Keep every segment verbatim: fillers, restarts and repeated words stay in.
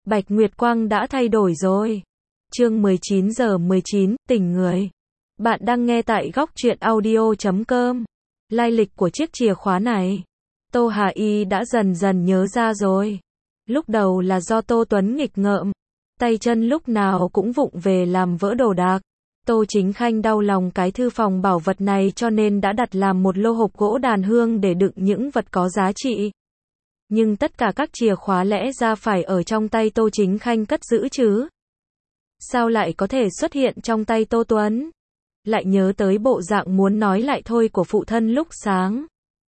Bạch Nguyệt Quang đã thay đổi rồi. Chương mười chín giờ mười chín, tỉnh người. Bạn đang nghe tại góc truyện audio chấm com. Lai lịch của chiếc chìa khóa này, Tô Hà Y đã dần dần nhớ ra rồi. Lúc đầu là do Tô Tuấn nghịch ngợm, tay chân lúc nào cũng vụng về làm vỡ đồ đạc. Tô Chính Khanh đau lòng cái thư phòng bảo vật này cho nên đã đặt làm một lô hộp gỗ đàn hương để đựng những vật có giá trị. Nhưng tất cả các chìa khóa lẽ ra phải ở trong tay Tô Chính Khanh cất giữ chứ. Sao lại có thể xuất hiện trong tay Tô Tuấn? Lại nhớ tới bộ dạng muốn nói lại thôi của phụ thân lúc sáng.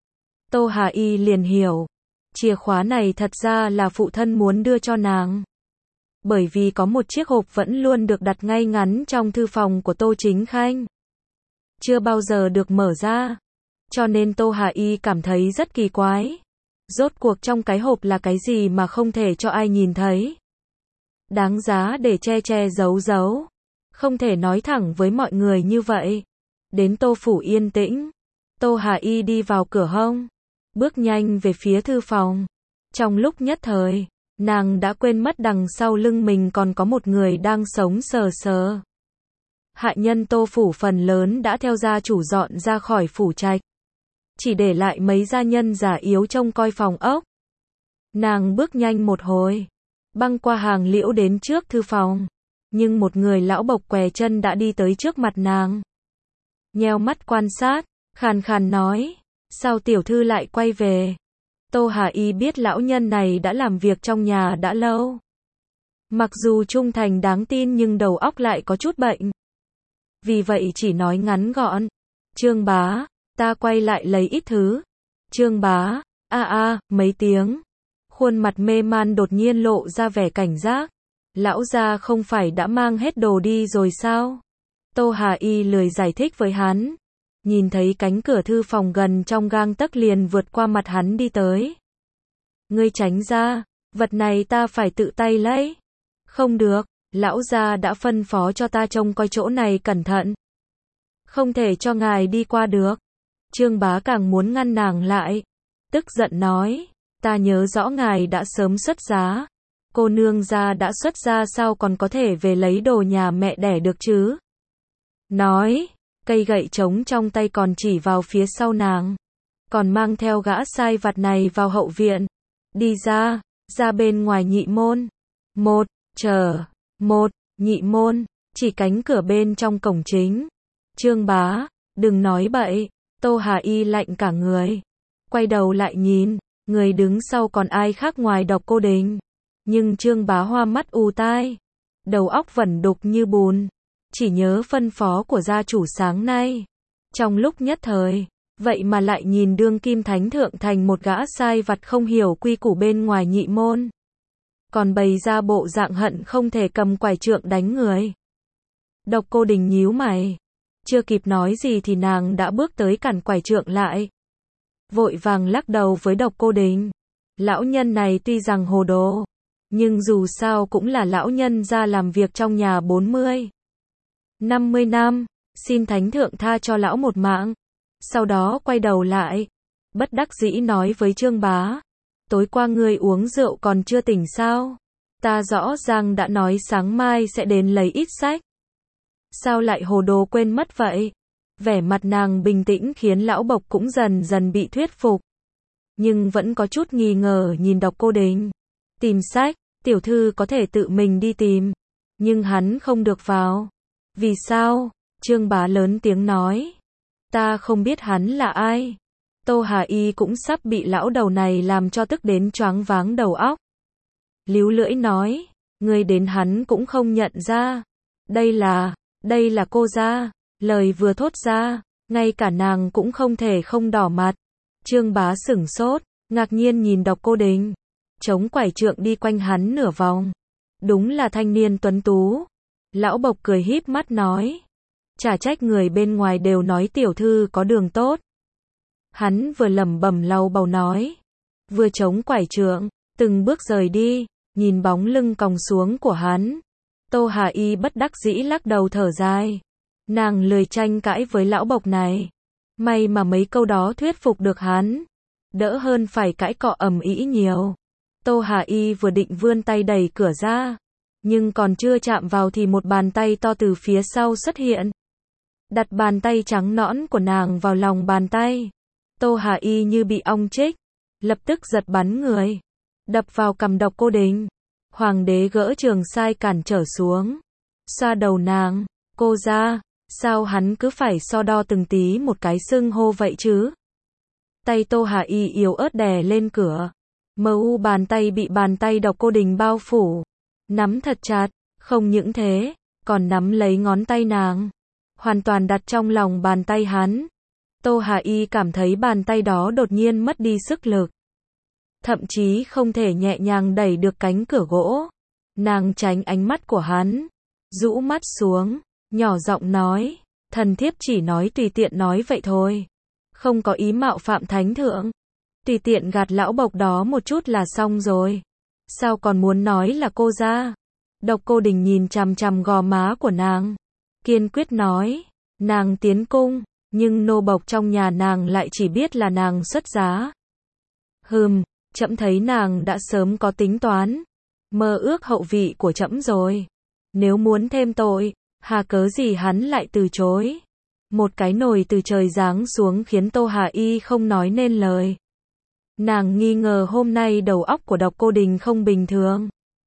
Tô Hà Y liền hiểu. Chìa khóa này thật ra là phụ thân muốn đưa cho nàng. Bởi vì có một chiếc hộp vẫn luôn được đặt ngay ngắn trong thư phòng của Tô Chính Khanh. Chưa bao giờ được mở ra. Cho nên Tô Hà Y cảm thấy rất kỳ quái. Rốt cuộc trong cái hộp là cái gì mà không thể cho ai nhìn thấy. Đáng giá để che che giấu giấu. Không thể nói thẳng với mọi người như vậy. Đến Tô phủ yên tĩnh. Tô Hà Y đi vào cửa hông. Bước nhanh về phía thư phòng. Trong lúc nhất thời, nàng đã quên mất đằng sau lưng mình còn có một người đang sống sờ sờ. Hạ nhân Tô phủ phần lớn đã theo gia chủ dọn ra khỏi phủ trạch. Chỉ để lại mấy gia nhân già yếu trông coi phòng ốc. Nàng bước nhanh một hồi, băng qua hàng liễu đến trước thư phòng. Nhưng một người lão bộc què chân đã đi tới trước mặt nàng. Nheo mắt quan sát, khàn khàn nói, sao tiểu thư lại quay về? Tô Hà Y biết lão nhân này đã làm việc trong nhà đã lâu. Mặc dù trung thành đáng tin nhưng đầu óc lại có chút bệnh. Vì vậy chỉ nói ngắn gọn, Trương bá, ta quay lại lấy ít thứ. Trương bá, a a, mấy tiếng. Khuôn mặt mê man đột nhiên lộ ra vẻ cảnh giác. Lão gia không phải đã mang hết đồ đi rồi sao? Tô Hà Y lười giải thích với hắn. Nhìn thấy cánh cửa thư phòng gần trong gang tấc liền vượt qua mặt hắn đi tới. Ngươi tránh ra, vật này ta phải tự tay lấy. Không được, lão gia đã phân phó cho ta trông coi chỗ này cẩn thận. Không thể cho ngài đi qua được. Trương bá càng muốn ngăn nàng lại. Tức giận nói, ta nhớ rõ ngài đã sớm xuất giá. Cô nương gia đã xuất gia sao còn có thể về lấy đồ nhà mẹ đẻ được chứ? Nói, cây gậy trống trong tay còn chỉ vào phía sau nàng. Còn mang theo gã sai vặt này vào hậu viện. Đi ra, ra bên ngoài nhị môn. Một, chờ, một, nhị môn, chỉ cánh cửa bên trong cổng chính. Trương bá, đừng nói bậy. Tô Hà Y lạnh cả người. Quay đầu lại nhìn, người đứng sau còn ai khác ngoài Độc Cô Đình. Nhưng Trương bá hoa mắt ù tai. Đầu óc vẩn đục như bùn. Chỉ nhớ phân phó của gia chủ sáng nay. Trong lúc nhất thời, vậy mà lại nhìn đương kim thánh thượng thành một gã sai vặt không hiểu quy củ bên ngoài nhị môn. Còn bày ra bộ dạng hận không thể cầm quải trượng đánh người. Độc Cô Đình nhíu mày. Chưa kịp nói gì thì nàng đã bước tới cản quải trượng lại. Vội vàng lắc đầu với Độc Cô Đình. Lão nhân này tuy rằng hồ đồ, nhưng dù sao cũng là lão nhân ra làm việc trong nhà bốn mươi, năm mươi năm, xin thánh thượng tha cho lão một mạng. Sau đó quay đầu lại, bất đắc dĩ nói với Trương bá, tối qua ngươi uống rượu còn chưa tỉnh sao? Ta rõ ràng đã nói sáng mai sẽ đến lấy ít sách. Sao lại hồ đồ quên mất vậy? Vẻ mặt nàng bình tĩnh khiến lão bộc cũng dần dần bị thuyết phục. Nhưng vẫn có chút nghi ngờ nhìn Độc Cô Đình. Tìm sách, tiểu thư có thể tự mình đi tìm. Nhưng hắn không được vào. Vì sao? Trương bá lớn tiếng nói. Ta không biết hắn là ai. Tô Hà Y cũng sắp bị lão đầu này làm cho tức đến choáng váng đầu óc. Líu lưỡi nói. Người đến hắn cũng không nhận ra. Đây là, đây là cô gia. Lời vừa thốt ra, ngay cả nàng cũng không thể không đỏ mặt. Trương bá sửng sốt, ngạc nhiên nhìn Độc Cô Đình. Chống quải trượng đi quanh hắn nửa vòng. Đúng là thanh niên tuấn tú. Lão bộc cười híp mắt nói. Chả trách người bên ngoài đều nói tiểu thư có đường tốt. Hắn vừa lẩm bẩm lau bầu nói. Vừa chống quải trượng, từng bước rời đi, nhìn bóng lưng còng xuống của hắn. Tô Hà Y bất đắc dĩ lắc đầu thở dài. Nàng lười tranh cãi với lão bộc này. May mà mấy câu đó thuyết phục được hắn. Đỡ hơn phải cãi cọ ầm ĩ nhiều. Tô Hà Y vừa định vươn tay đẩy cửa ra, nhưng còn chưa chạm vào thì một bàn tay to từ phía sau xuất hiện. Đặt bàn tay trắng nõn của nàng vào lòng bàn tay. Tô Hà Y như bị ong chích, lập tức giật bắn người, đập vào cằm Độc Cô Đình. Hoàng đế gỡ trường sai cản trở xuống, xoa đầu nàng, cô ra, sao hắn cứ phải so đo từng tí một cái xưng hô vậy chứ? Tay Tô Hà Y yếu ớt đè lên cửa, mờ u bàn tay bị bàn tay Độc Cô Đình bao phủ, nắm thật chặt, không những thế, còn nắm lấy ngón tay nàng, hoàn toàn đặt trong lòng bàn tay hắn. Tô Hà Y cảm thấy bàn tay đó đột nhiên mất đi sức lực, thậm chí không thể nhẹ nhàng đẩy được cánh cửa gỗ. Nàng tránh ánh mắt của hắn, rũ mắt xuống, nhỏ giọng nói, thần thiếp chỉ nói tùy tiện nói vậy thôi, không có ý mạo phạm thánh thượng, tùy tiện gạt lão bộc đó một chút là xong rồi, sao còn muốn nói là cô ra? Độc Cô Đình nhìn chằm chằm gò má của nàng, kiên quyết nói, nàng tiến cung, nhưng nô bộc trong nhà nàng lại chỉ biết là nàng xuất giá. Hừm, trẫm thấy nàng đã sớm có tính toán, mơ ước hậu vị của trẫm rồi. Nếu muốn thêm tội, hà cớ gì hắn lại từ chối? Một cái nồi từ trời giáng xuống khiến Tô Hà Y không nói nên lời. Nàng nghi ngờ hôm nay đầu óc của Độc Cô Đình không bình thường.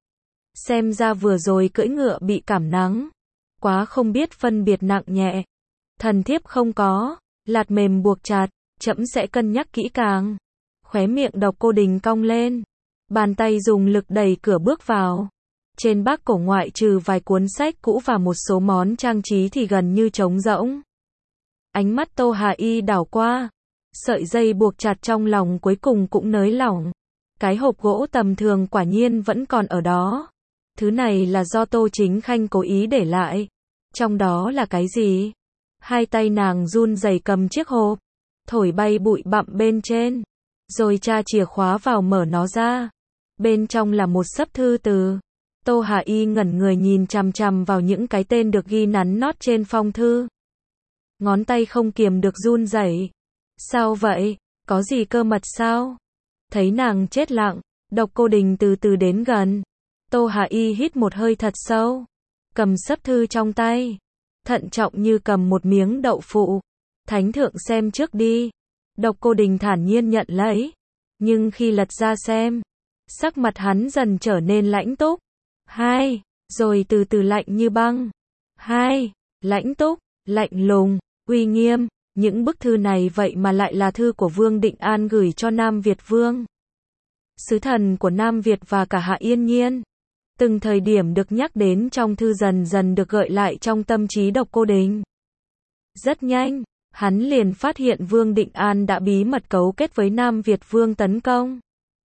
Xem ra vừa rồi cưỡi ngựa bị cảm nắng, quá không biết phân biệt nặng nhẹ. Thần thiếp không có, lạt mềm buộc chặt, trẫm sẽ cân nhắc kỹ càng. Khóe miệng Độc Cô Đình cong lên, bàn tay dùng lực đẩy cửa bước vào. Trên bác cổ ngoại trừ vài cuốn sách cũ và một số món trang trí thì gần như trống rỗng. Ánh mắt Tô Hà Y đảo qua, sợi dây buộc chặt trong lòng cuối cùng cũng nới lỏng. Cái hộp gỗ tầm thường quả nhiên vẫn còn ở đó. Thứ này là do Tô Chính Khanh cố ý để lại. Trong đó là cái gì? Hai tay nàng run rẩy cầm chiếc hộp, thổi bay bụi bặm bên trên, rồi tra chìa khóa vào mở nó ra. Bên trong là một xấp thư từ. Tô Hà Y ngẩn người nhìn chằm chằm vào những cái tên được ghi nắn nót trên phong thư. Ngón tay không kiềm được run rẩy. Sao vậy? Có gì cơ mật sao? Thấy nàng chết lặng, Độc Cô Đình từ từ đến gần. Tô Hà Y hít một hơi thật sâu, cầm xấp thư trong tay, thận trọng như cầm một miếng đậu phụ. Thánh thượng xem trước đi. Độc Cô Đình thản nhiên nhận lấy, nhưng khi lật ra xem, sắc mặt hắn dần trở nên lãnh túc. Hai, rồi từ từ lạnh như băng. Hai, lãnh túc, lạnh lùng, uy nghiêm. Những bức thư này vậy mà lại là thư của Vương Định An gửi cho Nam Việt Vương, sứ thần của Nam Việt và cả Hạ Yên Nhiên. Từng thời điểm được nhắc đến trong thư dần dần được gợi lại trong tâm trí Độc Cô Đình. Rất nhanh, hắn liền phát hiện Vương Định An đã bí mật cấu kết với Nam Việt Vương tấn công,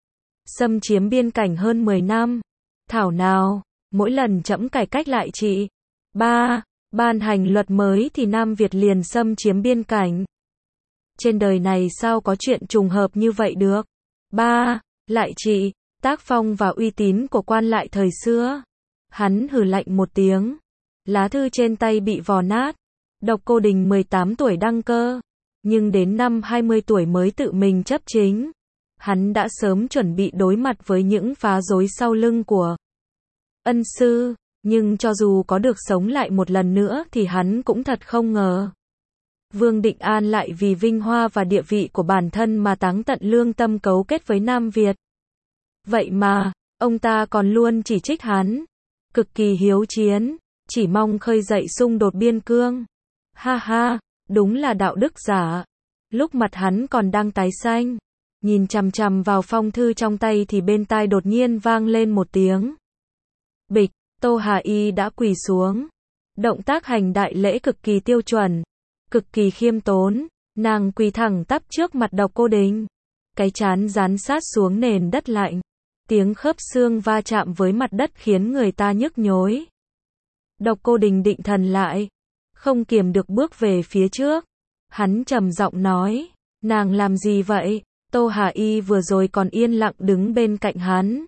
xâm chiếm biên cảnh hơn mười năm. Thảo nào, mỗi lần trẫm cải cách lại trị, ba, ban hành luật mới thì Nam Việt liền xâm chiếm biên cảnh. Trên đời này sao có chuyện trùng hợp như vậy được? Ba, lại trị, tác phong và uy tín của quan lại thời xưa. Hắn hừ lạnh một tiếng, lá thư trên tay bị vò nát. Độc Cô Đình mười tám tuổi đăng cơ, nhưng đến năm hai mươi tuổi mới tự mình chấp chính. Hắn đã sớm chuẩn bị đối mặt với những phá rối sau lưng của ân sư, nhưng cho dù có được sống lại một lần nữa thì hắn cũng thật không ngờ. Vương Định An lại vì vinh hoa và địa vị của bản thân mà táng tận lương tâm cấu kết với Nam Việt. Vậy mà, ông ta còn luôn chỉ trích hắn, cực kỳ hiếu chiến, chỉ mong khơi dậy xung đột biên cương. Ha ha, đúng là đạo đức giả. Lúc mặt hắn còn đang tái xanh, nhìn chằm chằm vào phong thư trong tay thì bên tai đột nhiên vang lên một tiếng. Bịch, Tô Hà Y đã quỳ xuống. Động tác hành đại lễ cực kỳ tiêu chuẩn, cực kỳ khiêm tốn, nàng quỳ thẳng tắp trước mặt Độc Cô Đình. Cái trán dán sát xuống nền đất lạnh, tiếng khớp xương va chạm với mặt đất khiến người ta nhức nhối. Độc Cô Đình định thần lại, không kiềm được bước về phía trước. Hắn trầm giọng nói, nàng làm gì vậy? Tô Hà Y vừa rồi còn yên lặng đứng bên cạnh hắn.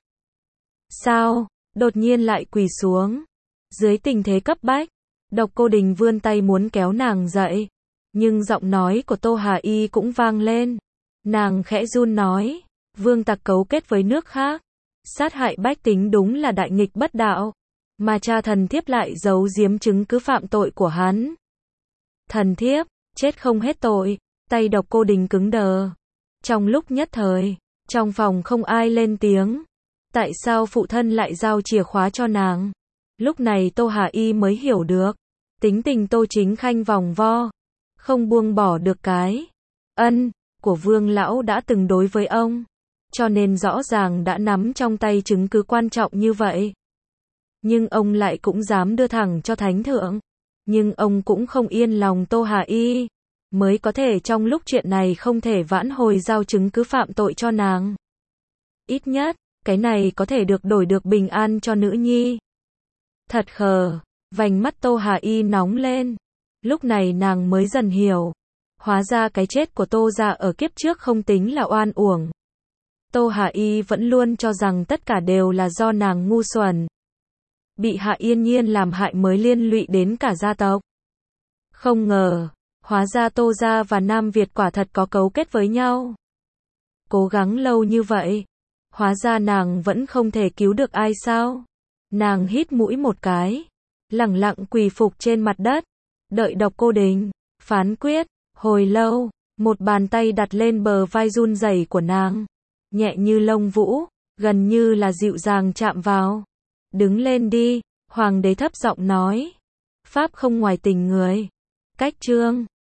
Sao, đột nhiên lại quỳ xuống? Dưới tình thế cấp bách, Độc Cô Đình vươn tay muốn kéo nàng dậy, nhưng giọng nói của Tô Hà Y cũng vang lên. Nàng khẽ run nói, vương tặc cấu kết với nước khác, Sát hại bách tính đúng là đại nghịch bất đạo. Mà cha thần thiếp lại giấu giếm chứng cứ phạm tội của hắn. Thần thiếp, chết không hết tội. Tay Độc Cô Đình cứng đờ. Trong lúc nhất thời, trong phòng không ai lên tiếng. Tại sao phụ thân lại giao chìa khóa cho nàng? Lúc này Tô Hà Y mới hiểu được. Tính tình Tô Chính Khanh vòng vo. Không buông bỏ được cái ân của Vương Lão đã từng đối với ông. Cho nên rõ ràng đã nắm trong tay chứng cứ quan trọng như vậy. Nhưng ông lại cũng dám đưa thẳng cho Thánh Thượng. Nhưng ông cũng không yên lòng Tô Hà Y. Mới có thể trong lúc chuyện này không thể vãn hồi giao chứng cứ phạm tội cho nàng. Ít nhất, cái này có thể được đổi được bình an cho nữ nhi. Thật khờ, vành mắt Tô Hà Y nóng lên. Lúc này nàng mới dần hiểu. Hóa ra cái chết của Tô gia ở kiếp trước không tính là oan uổng. Tô Hà Y vẫn luôn cho rằng tất cả đều là do nàng ngu xuẩn. Bị Hạ Yên Nhiên làm hại mới liên lụy đến cả gia tộc. Không ngờ, hóa ra Tô gia và Nam Việt quả thật có cấu kết với nhau. Cố gắng lâu như vậy, hóa ra nàng vẫn không thể cứu được ai sao? Nàng hít mũi một cái, lẳng lặng quỳ phục trên mặt đất, đợi Độc Cô Đình phán quyết. Hồi lâu, một bàn tay đặt lên bờ vai run rẩy của nàng, nhẹ như lông vũ, gần như là dịu dàng chạm vào. Đứng lên đi, hoàng đế thấp giọng nói. Pháp không ngoài tình người. Cách chương